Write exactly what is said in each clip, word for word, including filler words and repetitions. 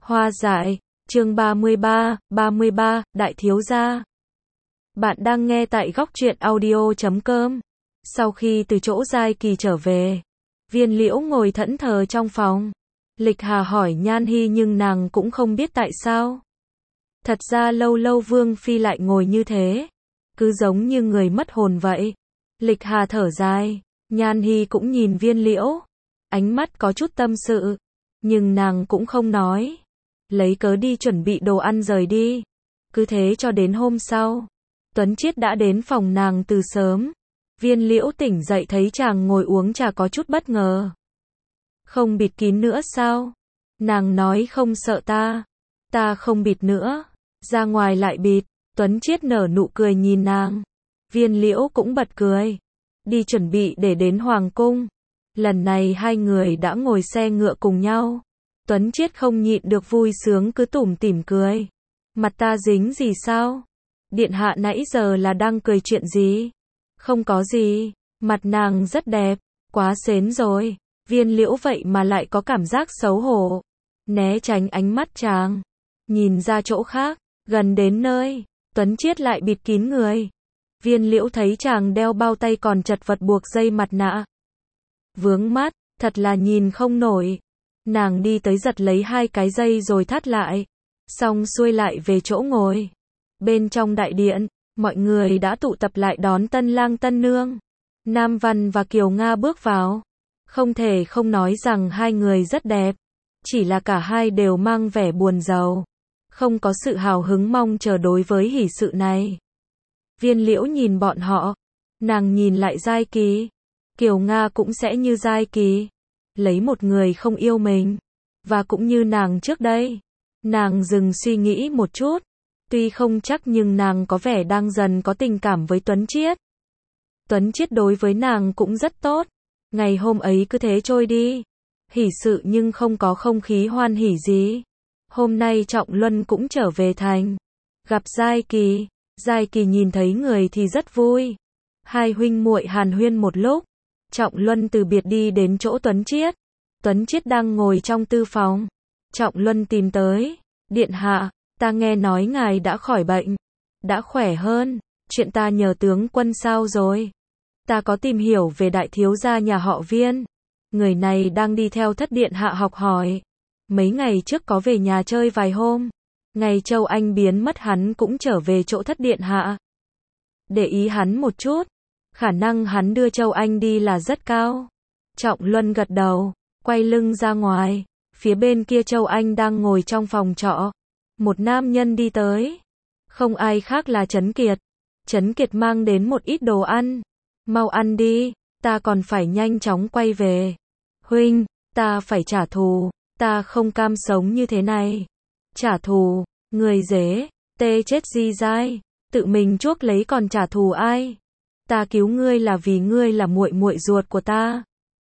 Hoa dại, chương ba mươi ba, ba mươi ba, Đại thiếu gia. Bạn đang nghe tại góc truyện audio chấm com. Sau khi từ chỗ Giai Kỳ trở về, Viên Liễu ngồi thẫn thờ trong phòng. Lịch Hà hỏi Nhan Hi nhưng nàng cũng không biết tại sao. Thật ra lâu lâu Vương Phi lại ngồi như thế, cứ giống như người mất hồn vậy. Lịch Hà thở dài, Nhan Hi cũng nhìn Viên Liễu, ánh mắt có chút tâm sự, nhưng nàng cũng không nói. Lấy cớ đi chuẩn bị đồ ăn rời đi. Cứ thế cho đến hôm sau, Tuấn Chiết đã đến phòng nàng từ sớm. Viên Liễu tỉnh dậy thấy chàng ngồi uống trà có chút bất ngờ. Không bịt kín nữa sao? Nàng nói không sợ ta. Ta không bịt nữa. Ra ngoài lại bịt. Tuấn Chiết nở nụ cười nhìn nàng. Viên Liễu cũng bật cười. Đi chuẩn bị để đến Hoàng cung. Lần này hai người đã ngồi xe ngựa cùng nhau. Tuấn Chiết không nhịn được vui sướng cứ tủm tỉm cười. Mặt ta dính gì sao? Điện hạ nãy giờ là đang cười chuyện gì? Không có gì, mặt nàng rất đẹp, quá sến rồi. Viên Liễu vậy mà lại có cảm giác xấu hổ. Né tránh ánh mắt chàng. Nhìn ra chỗ khác, gần đến nơi, Tuấn Chiết lại bịt kín người. Viên Liễu thấy chàng đeo bao tay còn chật vật buộc dây mặt nạ. Vướng mắt, thật là nhìn không nổi. Nàng đi tới giật lấy hai cái dây rồi thắt lại. Xong xuôi lại về chỗ ngồi. Bên trong đại điện, mọi người đã tụ tập lại đón tân lang tân nương. Nam Văn và Kiều Nga bước vào. Không thể không nói rằng hai người rất đẹp. Chỉ là cả hai đều mang vẻ buồn rầu. Không có sự hào hứng mong chờ đối với hỷ sự này. Viên Liễu nhìn bọn họ. Nàng nhìn lại Giai Kỳ. Kiều Nga cũng sẽ như Giai Kỳ. Lấy một người không yêu mình. Và cũng như nàng trước đây. Nàng dừng suy nghĩ một chút. Tuy không chắc nhưng nàng có vẻ đang dần có tình cảm với Tuấn Chiết. Tuấn Chiết đối với nàng cũng rất tốt. Ngày hôm ấy cứ thế trôi đi. Hỷ sự nhưng không có không khí hoan hỉ gì. Hôm nay Trọng Luân cũng trở về thành. Gặp Giai Kỳ. Giai Kỳ nhìn thấy người thì rất vui. Hai huynh muội hàn huyên một lúc. Trọng Luân từ biệt đi đến chỗ Tuấn Chiết. Tuấn Chiết đang ngồi trong tư phòng. Trọng Luân tìm tới. Điện hạ, ta nghe nói ngài đã khỏi bệnh. Đã khỏe hơn. Chuyện ta nhờ tướng quân sao rồi? Ta có tìm hiểu về đại thiếu gia nhà họ Viên. Người này đang đi theo thất điện hạ học hỏi. Mấy ngày trước có về nhà chơi vài hôm. Ngày Châu Anh biến mất hắn cũng trở về chỗ thất điện hạ. Để ý hắn một chút. Khả năng hắn đưa Châu Anh đi là rất cao. Trọng Luân gật đầu, quay lưng ra ngoài. Phía bên kia Châu Anh đang ngồi trong phòng trọ. Một nam nhân đi tới. Không ai khác là Trấn Kiệt. Trấn Kiệt mang đến một ít đồ ăn. Mau ăn đi, ta còn phải nhanh chóng quay về. Huynh, ta phải trả thù. Ta không cam sống như thế này. Trả thù, người dế, tê chết Di Giai. Tự mình chuốc lấy còn trả thù ai? Ta cứu ngươi là vì ngươi là muội muội ruột của ta.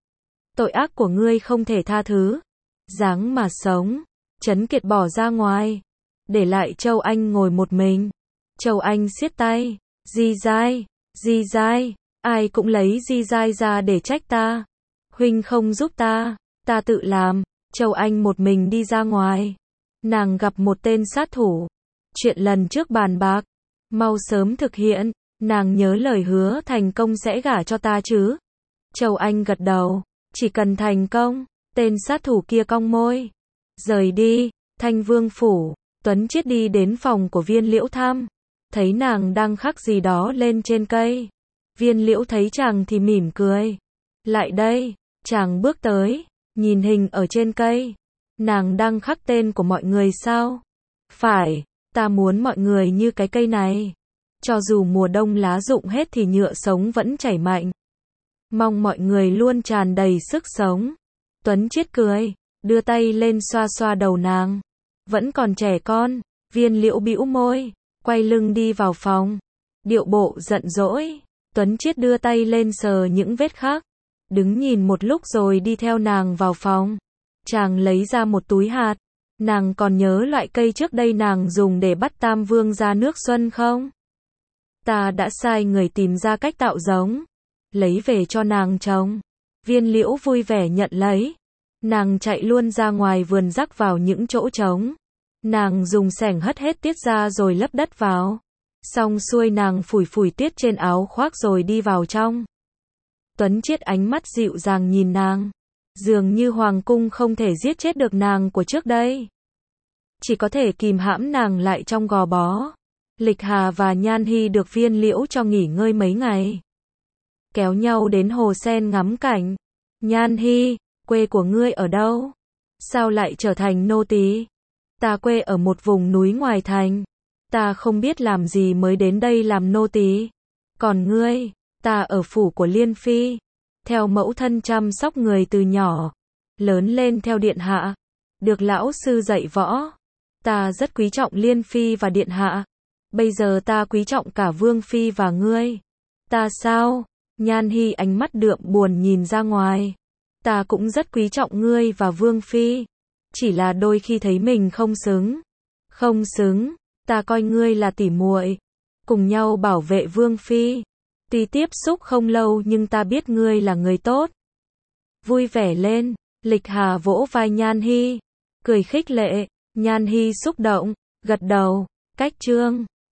Tội ác của ngươi không thể tha thứ. Dáng mà sống. Trấn Kiệt bỏ ra ngoài. Để lại Châu Anh ngồi một mình. Châu Anh siết tay. Di Giai, Di Giai. Ai cũng lấy Di Giai ra để trách ta. Huynh không giúp ta. Ta tự làm. Châu Anh một mình đi ra ngoài. Nàng gặp một tên sát thủ. Chuyện lần trước bàn bạc. Mau sớm thực hiện. Nàng nhớ lời hứa thành công sẽ gả cho ta chứ? Châu Anh gật đầu. Chỉ cần thành công. Tên sát thủ kia cong môi. Rời đi. Thanh Vương phủ. Tuấn Chiết đi đến phòng của Viên Liễu thăm. Thấy nàng đang khắc gì đó lên trên cây. Viên Liễu thấy chàng thì mỉm cười. Lại đây. Chàng bước tới. Nhìn hình ở trên cây. Nàng đang khắc tên của mọi người sao? Phải. Ta muốn mọi người như cái cây này. Cho dù mùa đông lá rụng hết thì nhựa sống vẫn chảy mạnh. Mong mọi người luôn tràn đầy sức sống. Tuấn Chiết cười, đưa tay lên xoa xoa đầu nàng. Vẫn còn trẻ con. Viên Liễu bĩu môi, quay lưng đi vào phòng. Điệu bộ giận dỗi. Tuấn Chiết đưa tay lên sờ những vết khắc. Đứng nhìn một lúc rồi đi theo nàng vào phòng. Chàng lấy ra một túi hạt. Nàng còn nhớ loại cây trước đây nàng dùng để bắt Tam Vương ra nước xuân không? Ta đã sai người tìm ra cách tạo giống. Lấy về cho nàng trồng. Viên Liễu vui vẻ nhận lấy. Nàng chạy luôn ra ngoài vườn rắc vào những chỗ trống. Nàng dùng xẻng hất hết tiết ra rồi lấp đất vào. Xong xuôi nàng phủi phủi tiết trên áo khoác rồi đi vào trong. Tuấn Chiết ánh mắt dịu dàng nhìn nàng. Dường như hoàng cung không thể giết chết được nàng của trước đây. Chỉ có thể kìm hãm nàng lại trong gò bó. Lịch Hà và Nhan Hy được Viên Liễu cho nghỉ ngơi mấy ngày. Kéo nhau đến hồ sen ngắm cảnh. Nhan Hy, quê của ngươi ở đâu? Sao lại trở thành nô tỳ? Ta quê ở một vùng núi ngoài thành. Ta không biết làm gì mới đến đây làm nô tỳ. Còn ngươi? Ta ở phủ của Liên Phi. Theo mẫu thân chăm sóc người từ nhỏ. Lớn lên theo điện hạ. Được lão sư dạy võ. Ta rất quý trọng Liên Phi và điện hạ. Bây giờ ta quý trọng cả Vương Phi và ngươi. Ta sao? Nhan Hy ánh mắt đượm buồn nhìn ra ngoài. Ta cũng rất quý trọng ngươi và Vương Phi. Chỉ là đôi khi thấy mình không xứng. Không xứng. Ta coi ngươi là tỉ muội. Cùng nhau bảo vệ Vương Phi. Tuy tiếp xúc không lâu nhưng ta biết ngươi là người tốt. Vui vẻ lên. Lịch Hà vỗ vai Nhan Hy. Cười khích lệ. Nhan Hy xúc động. Gật đầu. Cách chương